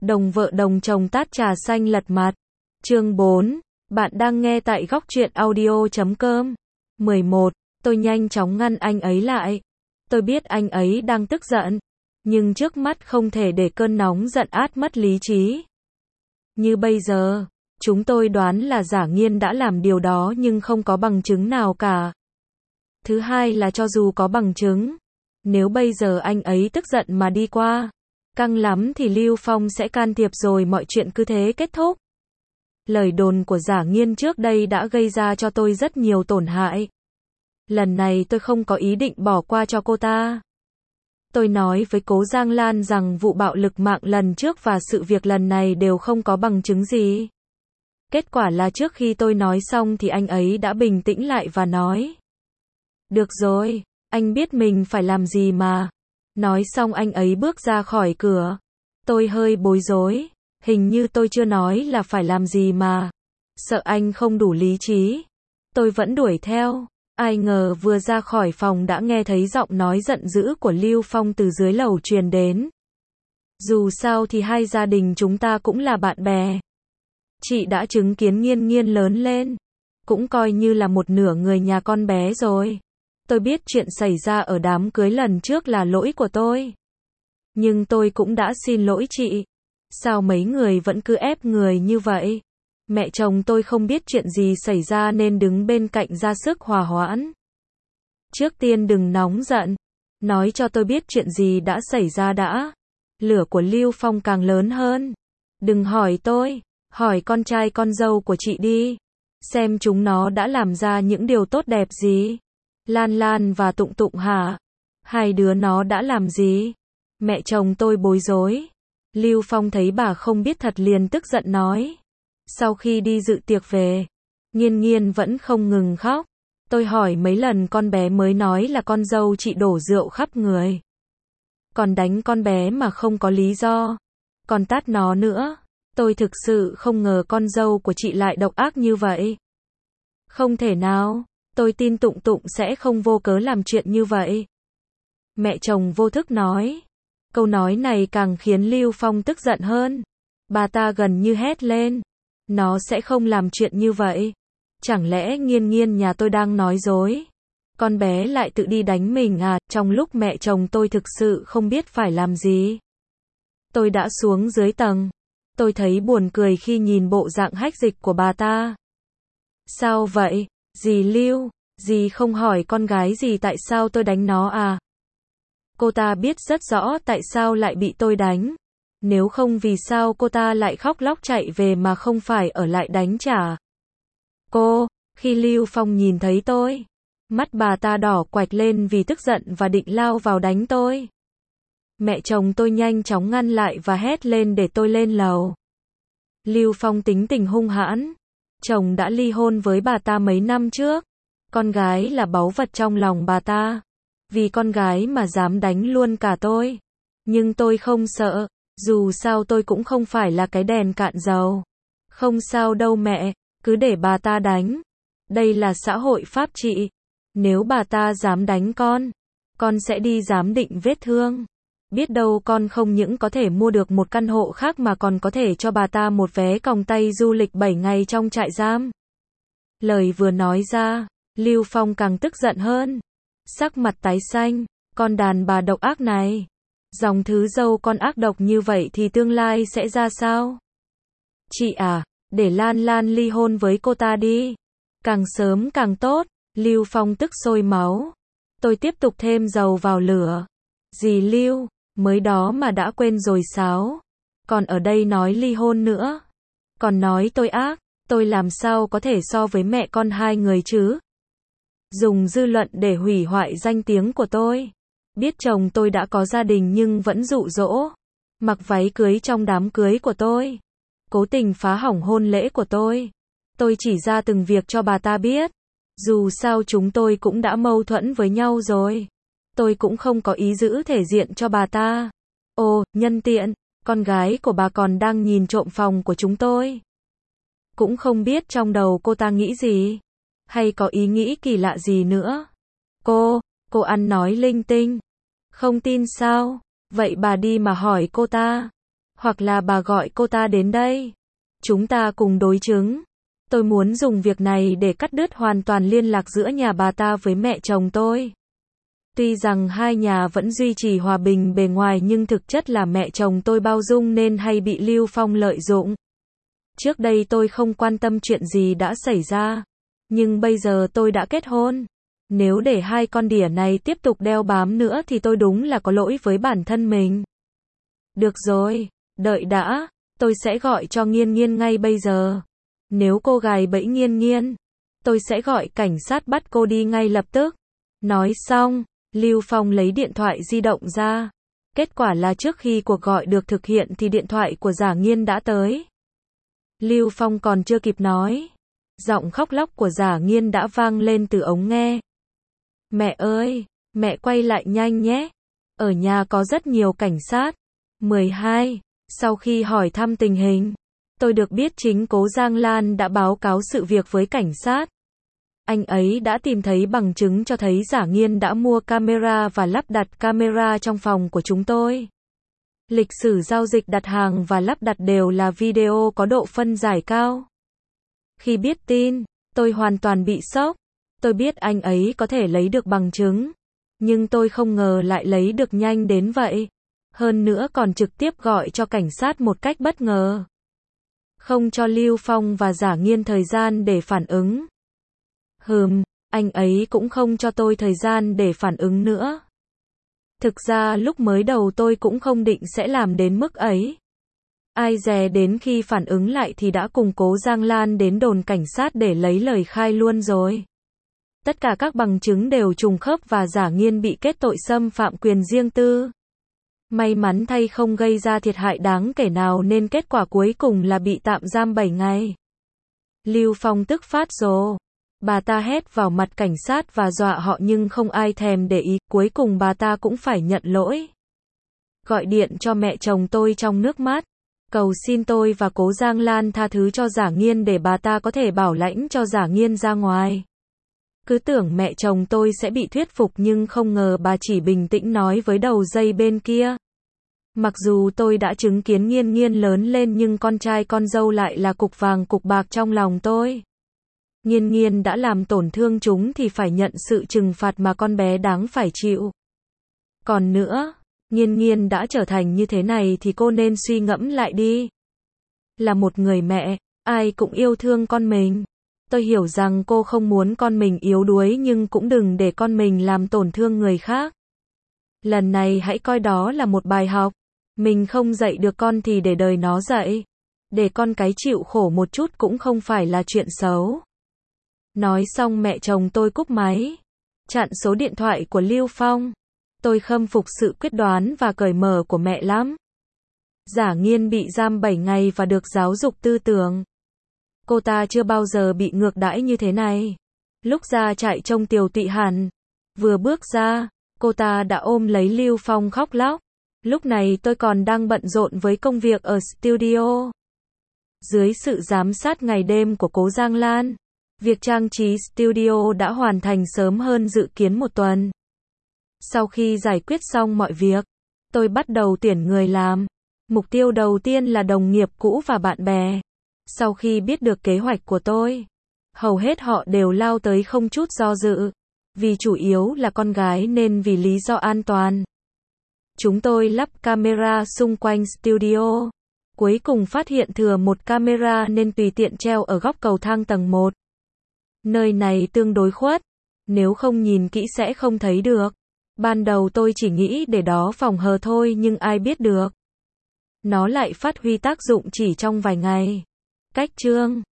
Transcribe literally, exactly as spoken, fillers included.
Đồng vợ đồng chồng tát trà xanh lật mặt. Chương bốn. Bạn đang nghe tại góc truyện audio chấm com. mười một. Tôi nhanh chóng ngăn anh ấy lại. Tôi biết anh ấy đang tức giận, nhưng trước mắt không thể để cơn nóng giận át mất lý trí. Như bây giờ, chúng tôi đoán là Giả Nghiên đã làm điều đó nhưng không có bằng chứng nào cả. Thứ hai là cho dù có bằng chứng, nếu bây giờ anh ấy tức giận mà đi qua, căng lắm thì Lưu Phong sẽ can thiệp rồi mọi chuyện cứ thế kết thúc. Lời đồn của Giả Nghiên trước đây đã gây ra cho tôi rất nhiều tổn hại. Lần này tôi không có ý định bỏ qua cho cô ta. Tôi nói với Cố Giang Lan rằng vụ bạo lực mạng lần trước và sự việc lần này đều không có bằng chứng gì. Kết quả là trước khi tôi nói xong thì anh ấy đã bình tĩnh lại và nói: "Được rồi, anh biết mình phải làm gì mà." Nói xong anh ấy bước ra khỏi cửa. Tôi hơi bối rối, hình như tôi chưa nói là phải làm gì mà. Sợ anh không đủ lý trí, tôi vẫn đuổi theo. Ai ngờ vừa ra khỏi phòng đã nghe thấy giọng nói giận dữ của Lưu Phong từ dưới lầu truyền đến. Dù sao thì hai gia đình chúng ta cũng là bạn bè. Chị đã chứng kiến Nghiên Nghiên lớn lên, cũng coi như là một nửa người nhà con bé rồi. Tôi biết chuyện xảy ra ở đám cưới lần trước là lỗi của tôi, nhưng tôi cũng đã xin lỗi chị. Sao mấy người vẫn cứ ép người như vậy? Mẹ chồng tôi không biết chuyện gì xảy ra nên đứng bên cạnh ra sức hòa hoãn. Trước tiên đừng nóng giận, nói cho tôi biết chuyện gì đã xảy ra đã. Lửa của Lưu Phong càng lớn hơn. Đừng hỏi tôi, hỏi con trai con dâu của chị đi, xem chúng nó đã làm ra những điều tốt đẹp gì. Lan Lan và Tụng Tụng hả? Hai đứa nó đã làm gì? Mẹ chồng tôi bối rối. Lưu Phong thấy bà không biết thật liền tức giận nói. Sau khi đi dự tiệc về, Nghiên Nghiên vẫn không ngừng khóc. Tôi hỏi mấy lần con bé mới nói là con dâu chị đổ rượu khắp người. Còn đánh con bé mà không có lý do. Còn tát nó nữa. Tôi thực sự không ngờ con dâu của chị lại độc ác như vậy. Không thể nào, tôi tin Tụng Tụng sẽ không vô cớ làm chuyện như vậy. Mẹ chồng vô thức nói. Câu nói này càng khiến Lưu Phong tức giận hơn. Bà ta gần như hét lên. Nó sẽ không làm chuyện như vậy. Chẳng lẽ Nghiên Nghiên nhà tôi đang nói dối? Con bé lại tự đi đánh mình à? Trong lúc mẹ chồng tôi thực sự không biết phải làm gì, tôi đã xuống dưới tầng. Tôi thấy buồn cười khi nhìn bộ dạng hách dịch của bà ta. Sao vậy? Dì Lưu, dì không hỏi con gái gì tại sao tôi đánh nó à? Cô ta biết rất rõ tại sao lại bị tôi đánh. Nếu không vì sao cô ta lại khóc lóc chạy về mà không phải ở lại đánh trả. Cô, khi Lưu Phong nhìn thấy tôi, mắt bà ta đỏ quạch lên vì tức giận và định lao vào đánh tôi. Mẹ chồng tôi nhanh chóng ngăn lại và hét lên để tôi lên lầu. Lưu Phong tính tình hung hãn. Chồng đã ly hôn với bà ta mấy năm trước. Con gái là báu vật trong lòng bà ta. Vì con gái mà dám đánh luôn cả tôi. Nhưng tôi không sợ. Dù sao tôi cũng không phải là cái đèn cạn dầu. Không sao đâu mẹ, cứ để bà ta đánh. Đây là xã hội pháp trị. Nếu bà ta dám đánh con, con sẽ đi giám định vết thương. Biết đâu con không những có thể mua được một căn hộ khác mà còn có thể cho bà ta một vé còng tay du lịch bảy ngày trong trại giam. Lời vừa nói ra, Lưu Phong càng tức giận hơn. Sắc mặt tái xanh, con đàn bà độc ác này. Dòng thứ dâu con ác độc như vậy thì tương lai sẽ ra sao? Chị à, để Lan Lan ly hôn với cô ta đi. Càng sớm càng tốt. Lưu Phong tức sôi máu. Tôi tiếp tục thêm dầu vào lửa. Dì Lưu, mới đó mà đã quên rồi sao? Còn ở đây nói ly hôn nữa. Còn nói tôi ác, tôi làm sao có thể so với mẹ con hai người chứ? Dùng dư luận để hủy hoại danh tiếng của tôi. Biết chồng tôi đã có gia đình nhưng vẫn dụ dỗ. Mặc váy cưới trong đám cưới của tôi. Cố tình phá hỏng hôn lễ của tôi. Tôi chỉ ra từng việc cho bà ta biết. Dù sao chúng tôi cũng đã mâu thuẫn với nhau rồi. Tôi cũng không có ý giữ thể diện cho bà ta. Ồ, nhân tiện, con gái của bà còn đang nhìn trộm phòng của chúng tôi. Cũng không biết trong đầu cô ta nghĩ gì. Hay có ý nghĩ kỳ lạ gì nữa. Cô, cô ăn nói linh tinh. Không tin sao? Vậy bà đi mà hỏi cô ta. Hoặc là bà gọi cô ta đến đây. Chúng ta cùng đối chứng. Tôi muốn dùng việc này để cắt đứt hoàn toàn liên lạc giữa nhà bà ta với mẹ chồng tôi. Tuy rằng hai nhà vẫn duy trì hòa bình bề ngoài nhưng thực chất là mẹ chồng tôi bao dung nên hay bị Lưu Phong lợi dụng. Trước đây tôi không quan tâm chuyện gì đã xảy ra. Nhưng bây giờ tôi đã kết hôn. Nếu để hai con đỉa này tiếp tục đeo bám nữa thì tôi đúng là có lỗi với bản thân mình. Được rồi, đợi đã, tôi sẽ gọi cho Nghiên Nghiên ngay bây giờ. Nếu cô gài bẫy Nghiên Nghiên, tôi sẽ gọi cảnh sát bắt cô đi ngay lập tức. Nói xong, Lưu Phong lấy điện thoại di động ra. Kết quả là trước khi cuộc gọi được thực hiện thì điện thoại của Giả Nghiên đã tới. Lưu Phong còn chưa kịp nói. Giọng khóc lóc của Giả Nghiên đã vang lên từ ống nghe. Mẹ ơi, mẹ quay lại nhanh nhé. Ở nhà có rất nhiều cảnh sát. mười hai. Sau khi hỏi thăm tình hình, tôi được biết chính Cố Giang Lan đã báo cáo sự việc với cảnh sát. Anh ấy đã tìm thấy bằng chứng cho thấy Giả Nghiên đã mua camera và lắp đặt camera trong phòng của chúng tôi. Lịch sử giao dịch đặt hàng và lắp đặt đều là video có độ phân giải cao. Khi biết tin, tôi hoàn toàn bị sốc. Tôi biết anh ấy có thể lấy được bằng chứng, nhưng tôi không ngờ lại lấy được nhanh đến vậy. Hơn nữa còn trực tiếp gọi cho cảnh sát một cách bất ngờ. Không cho Lưu Phong và Giả Nghiên thời gian để phản ứng. Hừm, anh ấy cũng không cho tôi thời gian để phản ứng nữa. Thực ra lúc mới đầu tôi cũng không định sẽ làm đến mức ấy. Ai dè đến khi phản ứng lại thì đã cùng Cố Giang Lan đến đồn cảnh sát để lấy lời khai luôn rồi. Tất cả các bằng chứng đều trùng khớp và Giả Nghiên bị kết tội xâm phạm quyền riêng tư. May mắn thay không gây ra thiệt hại đáng kể nào nên kết quả cuối cùng là bị tạm giam bảy ngày. Lưu Phong tức phát rồ. Bà ta hét vào mặt cảnh sát và dọa họ nhưng không ai thèm để ý, cuối cùng bà ta cũng phải nhận lỗi. Gọi điện cho mẹ chồng tôi trong nước mắt, cầu xin tôi và Cố Giang Lan tha thứ cho Giả Nghiên để bà ta có thể bảo lãnh cho Giả Nghiên ra ngoài. Cứ tưởng mẹ chồng tôi sẽ bị thuyết phục nhưng không ngờ bà chỉ bình tĩnh nói với đầu dây bên kia. Mặc dù tôi đã chứng kiến Nghiên Nghiên lớn lên nhưng con trai con dâu lại là cục vàng cục bạc trong lòng tôi. Nghiên Nghiên đã làm tổn thương chúng thì phải nhận sự trừng phạt mà con bé đáng phải chịu. Còn nữa, Nghiên Nghiên đã trở thành như thế này thì cô nên suy ngẫm lại đi. Là một người mẹ, ai cũng yêu thương con mình. Tôi hiểu rằng cô không muốn con mình yếu đuối nhưng cũng đừng để con mình làm tổn thương người khác. Lần này hãy coi đó là một bài học. Mình không dạy được con thì để đời nó dạy. Để con cái chịu khổ một chút cũng không phải là chuyện xấu. Nói xong mẹ chồng tôi cúp máy. Chặn số điện thoại của Lưu Phong. Tôi khâm phục sự quyết đoán và cởi mở của mẹ lắm. Giả Nghiên bị giam bảy ngày và được giáo dục tư tưởng. Cô ta chưa bao giờ bị ngược đãi như thế này. Lúc ra trại trông tiều tụy hẳn. Vừa bước ra, cô ta đã ôm lấy Lưu Phong khóc lóc. Lúc này tôi còn đang bận rộn với công việc ở studio. Dưới sự giám sát ngày đêm của Cố Giang Lan, việc trang trí studio đã hoàn thành sớm hơn dự kiến một tuần. Sau khi giải quyết xong mọi việc, tôi bắt đầu tuyển người làm. Mục tiêu đầu tiên là đồng nghiệp cũ và bạn bè. Sau khi biết được kế hoạch của tôi, hầu hết họ đều lao tới không chút do dự. Vì chủ yếu là con gái nên vì lý do an toàn. Chúng tôi lắp camera xung quanh studio. Cuối cùng phát hiện thừa một camera nên tùy tiện treo ở góc cầu thang tầng một. Nơi này tương đối khuất. Nếu không nhìn kỹ sẽ không thấy được. Ban đầu tôi chỉ nghĩ để đó phòng hờ thôi nhưng ai biết được. Nó lại phát huy tác dụng chỉ trong vài ngày. Cách chương